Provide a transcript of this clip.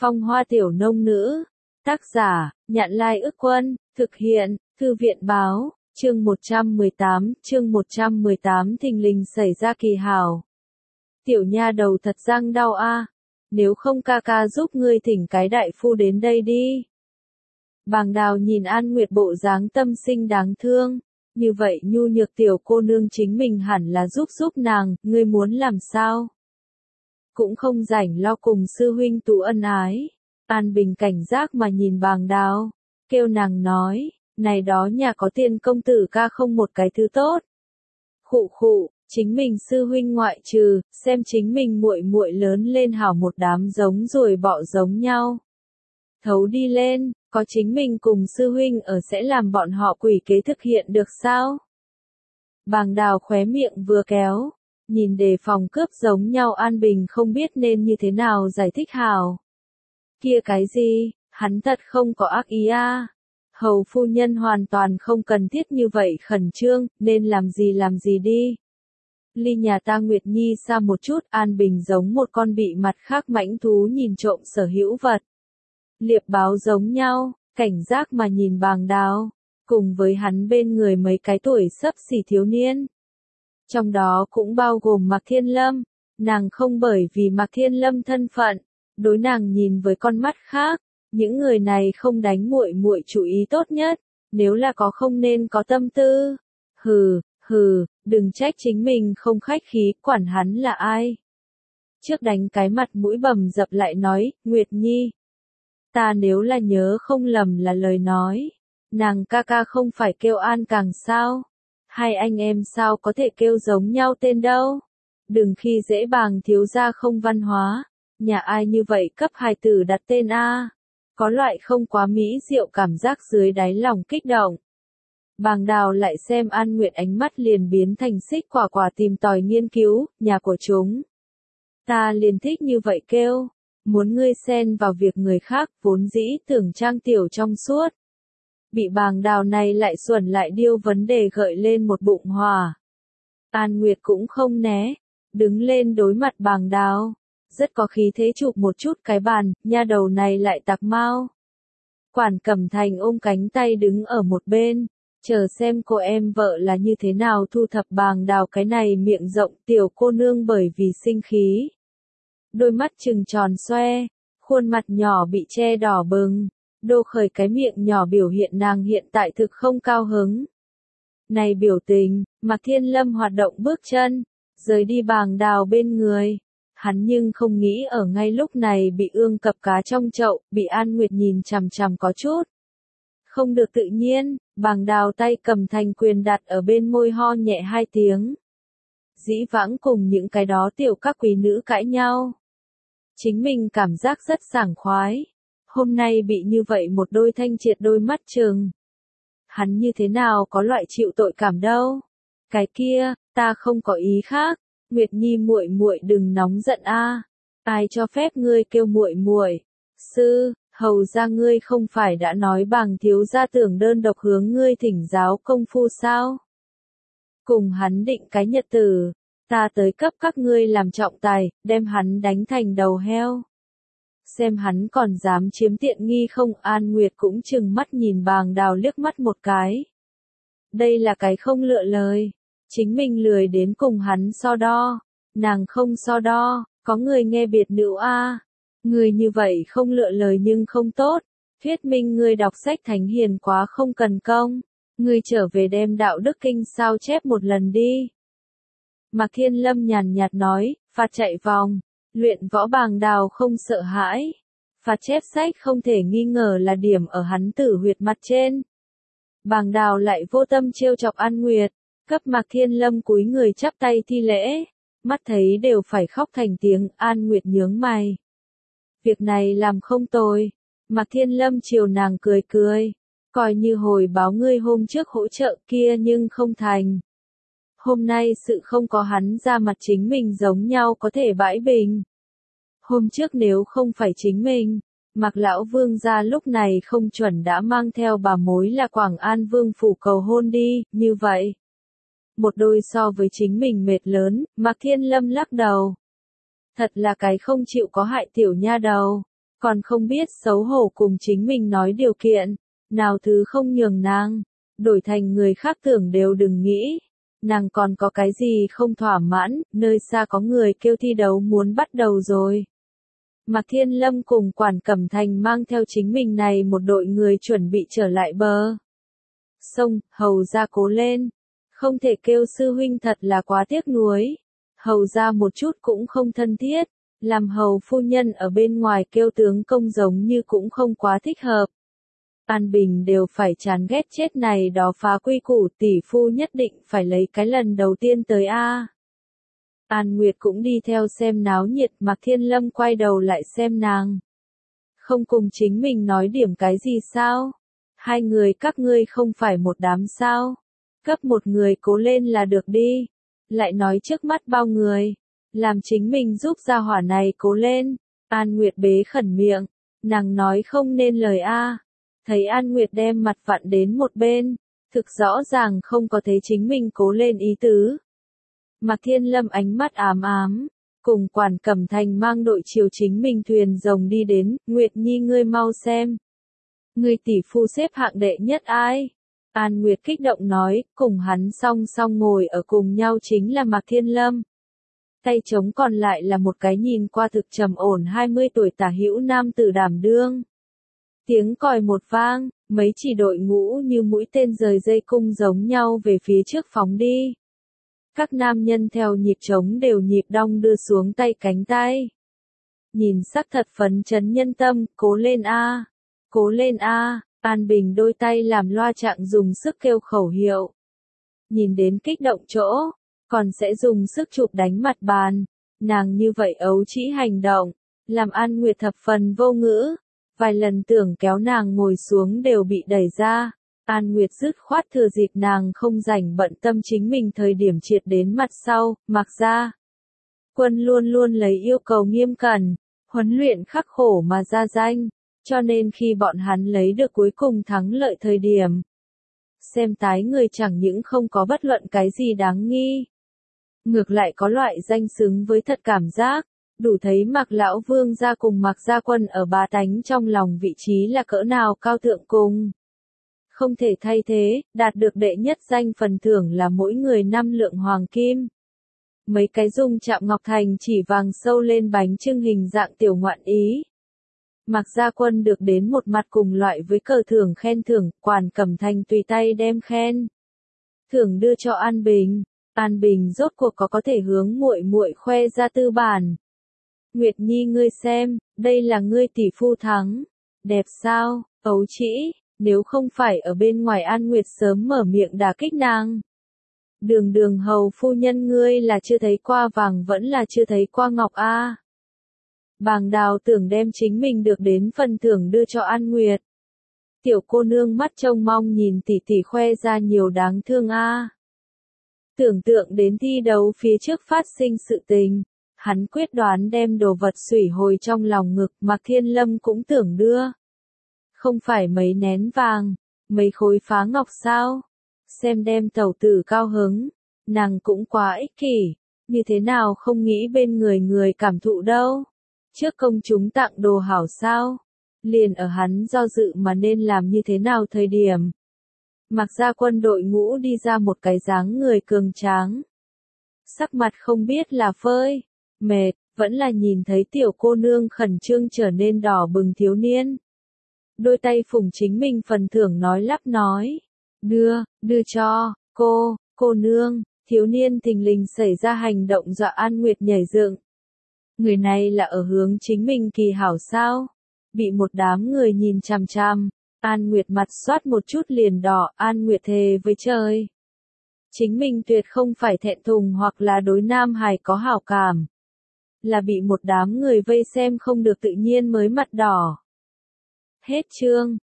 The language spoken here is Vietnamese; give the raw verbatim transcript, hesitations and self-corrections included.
Phong hoa tiểu nông nữ. Tác giả, Nhạn Lai Ức Quân, thực hiện, Thư viện Báo, chương một trăm mười tám, chương một trăm mười tám thình lình xảy ra kỳ hảo. Tiểu nha đầu thật răng đau a, nếu không ca ca giúp ngươi thỉnh cái đại phu đến đây đi. Bàng Đào nhìn An Nguyệt bộ dáng tâm sinh đáng thương, như vậy nhu nhược tiểu cô nương chính mình hẳn là giúp giúp nàng, ngươi muốn làm sao? Cũng không rảnh lo cùng sư huynh tụ ân ái. An Bình cảnh giác mà nhìn Bàng Đào, kêu nàng nói, này đó nhà có tiền công tử ca không một cái thứ tốt. Khụ khụ, chính mình sư huynh ngoại trừ, xem chính mình muội muội lớn lên hảo một đám giống rồi bọ giống nhau. Thấu đi lên, có chính mình cùng sư huynh ở sẽ làm bọn họ quỷ kế thực hiện được sao? Bàng Đào khóe miệng vừa kéo, nhìn đề phòng cướp giống nhau An Bình không biết nên như thế nào giải thích hảo. Kia cái gì, hắn thật không có ác ý a. Hầu phu nhân hoàn toàn không cần thiết như vậy khẩn trương, nên làm gì làm gì đi. Ly nhà ta Nguyệt Nhi xa một chút, An Bình giống một con bị mặt khác mãnh thú nhìn trộm sở hữu vật. Liệp báo giống nhau, cảnh giác mà nhìn Bàng Đào, cùng với hắn bên người mấy cái tuổi xấp xỉ thiếu niên. Trong đó cũng bao gồm Mạc Thiên Lâm, nàng không bởi vì Mạc Thiên Lâm thân phận, đối nàng nhìn với con mắt khác, những người này không đánh muội muội chủ ý tốt nhất, nếu là có không nên có tâm tư. Hừ, hừ, đừng trách chính mình không khách khí, quản hắn là ai. Trước đánh cái mặt mũi bầm dập lại nói, Nguyệt Nhi. Ta nếu là nhớ không lầm là lời nói, nàng ca ca không phải kêu An Càng sao? Hai anh em sao có thể kêu giống nhau tên đâu? Đừng khi dễ Bàng thiếu gia không văn hóa, nhà ai như vậy cấp hài tử đặt tên a? Có loại không quá mỹ diệu cảm giác dưới đáy lòng kích động. Bàng Đào lại xem An Nguyệt ánh mắt liền biến thành xích quả quả tìm tòi nghiên cứu, nhà của chúng. Ta liền thích như vậy kêu, muốn ngươi xen vào việc người khác vốn dĩ tưởng trang tiểu trong suốt. Bị Bàng Đào này lại xuẩn lại điêu vấn đề gợi lên một bụng hỏa. An Nguyệt cũng không né, đứng lên đối mặt Bàng Đào, rất có khí thế chụp một chút cái bàn, nha đầu này lại tặc mau. Quản Cẩm Thành ôm cánh tay đứng ở một bên, chờ xem cô em vợ là như thế nào thu thập Bàng Đào cái này miệng rộng tiểu cô nương bởi vì sinh khí. Đôi mắt trừng tròn xoe, khuôn mặt nhỏ bị che đỏ bừng, đô khởi cái miệng nhỏ biểu hiện nàng hiện tại thực không cao hứng. Này biểu tình, Mạc Thiên Lâm hoạt động bước chân, rời đi Bàng Đào bên người. Hắn nhưng không nghĩ ở ngay lúc này bị ương cập cá trong chậu, bị An Nguyệt nhìn chằm chằm có chút. Không được tự nhiên, Bàng Đào tay cầm thành quyền đặt ở bên môi ho nhẹ hai tiếng. Dĩ vãng cùng những cái đó tiểu các quý nữ cãi nhau. Chính mình cảm giác rất sảng khoái. Hôm nay bị như vậy một đôi thanh triệt đôi mắt trừng. Hắn như thế nào có loại chịu tội cảm đâu. Cái kia, ta không có ý khác. Nguyệt Nhi muội muội đừng nóng giận a. Ai cho phép ngươi kêu muội muội? Sư, hầu gia ngươi không phải đã nói Bàng thiếu gia tưởng đơn độc hướng ngươi thỉnh giáo công phu sao? Cùng hắn định cái nhật tử, ta tới cấp các ngươi làm trọng tài, đem hắn đánh thành đầu heo. Xem hắn còn dám chiếm tiện nghi không? An Nguyệt cũng chừng mắt nhìn Bàng Đào liếc mắt một cái. Đây là cái không lựa lời. Chính mình lười đến cùng hắn so đo, nàng không so đo, có người nghe biệt nữ a. Người như vậy không lựa lời nhưng không tốt, thuyết minh người đọc sách thánh hiền quá không cần công, người trở về đem đạo đức kinh sao chép một lần đi. Mạc Thiên Lâm nhàn nhạt nói, phạt chạy vòng, luyện võ Bàng Đào không sợ hãi, phạt chép sách không thể nghi ngờ là điểm ở hắn tử huyệt mặt trên. Bàng Đào lại vô tâm trêu chọc An Nguyệt. Cấp Mạc Thiên Lâm cúi người chắp tay thi lễ, mắt thấy đều phải khóc thành tiếng. An Nguyệt nhướng mày. Việc này làm không tồi. Mạc Thiên Lâm chiều nàng cười cười, coi như hồi báo ngươi hôm trước hỗ trợ kia nhưng không thành. Hôm nay sự không có hắn ra mặt chính mình giống nhau có thể bãi bình. Hôm trước nếu không phải chính mình, Mạc lão vương gia lúc này không chuẩn đã mang theo bà mối là Quảng An vương phủ cầu hôn đi, như vậy. Một đôi so với chính mình mệt lớn, Mạc Thiên Lâm lắc đầu. Thật là cái không chịu có hại tiểu nha đầu. còn không biết xấu hổ cùng chính mình nói điều kiện, nào thứ không nhường nàng, đổi thành người khác tưởng đều đừng nghĩ. Nàng còn có cái gì không thỏa mãn, nơi xa có người kêu thi đấu muốn bắt đầu rồi. Mạc Thiên Lâm cùng Quản Cẩm Thành mang theo chính mình này một đội người chuẩn bị trở lại bờ sông, hầu ra cố lên. Không thể kêu sư huynh thật là quá tiếc nuối. Hầu ra một chút cũng không thân thiết, làm hầu phu nhân ở bên ngoài kêu tướng công giống như cũng không quá thích hợp. An Bình đều phải chán ghét chết này đó phá quy củ, tỷ phu nhất định phải lấy cái lần đầu tiên tới a. An Nguyệt cũng đi theo xem náo nhiệt, Mạc Thiên Lâm quay đầu lại xem nàng. Không cùng chính mình nói điểm cái gì sao? Hai người các ngươi không phải một đám sao? Cấp một người cố lên là được đi. Lại nói trước mắt bao người. Làm chính mình giúp gia hỏa này cố lên. An Nguyệt bế khẩn miệng. Nàng nói không nên lời a. Thấy An Nguyệt đem mặt vặn đến một bên. Thực rõ ràng không có thấy chính mình cố lên ý tứ. Mạc Thiên Lâm ánh mắt ám ám. Cùng Quản Cẩm Thành mang đội chiều chính mình thuyền rồng đi đến. Nguyệt Nhi ngươi mau xem. Ngươi tỷ phu xếp hạng đệ nhất ai? An Nguyệt kích động nói, cùng hắn song song ngồi ở cùng nhau chính là Mạc Thiên Lâm. Tay trống còn lại là một cái nhìn qua thực trầm ổn hai mươi tuổi tả hữu nam tử đảm đương. Tiếng còi một vang, mấy chỉ đội ngũ như mũi tên rời dây cung giống nhau về phía trước phóng đi. Các nam nhân theo nhịp trống đều nhịp đong đưa xuống tay cánh tay. Nhìn sắc thật phấn chấn nhân tâm, cố lên a, cố lên a. An Bình đôi tay làm loa trạng dùng sức kêu khẩu hiệu. Nhìn đến kích động chỗ, còn sẽ dùng sức chụp đánh mặt bàn. Nàng như vậy ấu trĩ hành động, làm An Nguyệt thập phần vô ngữ. Vài lần tưởng kéo nàng ngồi xuống đều bị đẩy ra. An Nguyệt dứt khoát thừa dịp nàng không rảnh bận tâm chính mình thời điểm triệt đến mặt sau, mặc ra. Quân luôn luôn lấy yêu cầu nghiêm cẩn, huấn luyện khắc khổ mà ra danh. Cho nên khi bọn hắn lấy được cuối cùng thắng lợi thời điểm, xem tái người chẳng những không có bất luận cái gì đáng nghi. Ngược lại có loại danh xứng với thật cảm giác, đủ thấy Mạc Lão Vương gia cùng Mạc Gia Quân ở bá tánh trong lòng vị trí là cỡ nào cao thượng cùng. Không thể thay thế, đạt được đệ nhất danh phần thưởng là mỗi người năm lượng hoàng kim. Mấy cái dung chạm ngọc thành chỉ vàng sâu lên bánh trưng hình dạng tiểu ngoạn ý. Mạc Gia Quân được đến một mặt cùng loại với cờ thưởng khen thưởng, Quản Cẩm Thành tùy tay đem khen thưởng đưa cho An Bình. An Bình rốt cuộc có có thể hướng muội muội khoe ra tư bản. Nguyệt Nhi ngươi xem, đây là ngươi tỷ phu thắng. Đẹp sao, ấu trĩ, nếu không phải ở bên ngoài An Nguyệt sớm mở miệng đả kích nàng. Đường đường hầu phu nhân ngươi là chưa thấy qua vàng vẫn là chưa thấy qua ngọc a. À. Bàng Đào tưởng đem chính mình được đến phần thưởng đưa cho An Nguyệt. Tiểu cô nương mắt trông mong nhìn tỷ tỷ khoe ra nhiều đáng thương a. À. Tưởng tượng đến thi đấu phía trước phát sinh sự tình, hắn quyết đoán đem đồ vật xủy hồi trong lòng ngực, Mạc Thiên Lâm cũng tưởng đưa. Không phải mấy nén vàng, mấy khối phá ngọc sao? Xem đem tẩu tử cao hứng, nàng cũng quá ích kỷ, như thế nào không nghĩ bên người người cảm thụ đâu. Trước công chúng tặng đồ hảo sao? Liền ở hắn do dự mà nên làm như thế nào thời điểm. Mặc ra quân đội ngũ đi ra một cái dáng người cường tráng. Sắc mặt không biết là phơi, mệt, vẫn là nhìn thấy tiểu cô nương khẩn trương trở nên đỏ bừng thiếu niên. Đôi tay phủng chính mình phần thưởng nói lắp nói. Đưa, đưa cho, cô, cô nương, thiếu niên thình lình xảy ra hành động dọa An Nguyệt nhảy dựng. Người này là ở hướng chính mình kỳ hảo sao? Bị một đám người nhìn chằm chằm, An Nguyệt mặt xoát một chút liền đỏ, An Nguyệt thề với trời. Chính mình tuyệt không phải thẹn thùng hoặc là đối nam hài có hảo cảm. Là bị một đám người vây xem không được tự nhiên mới mặt đỏ. Hết chương.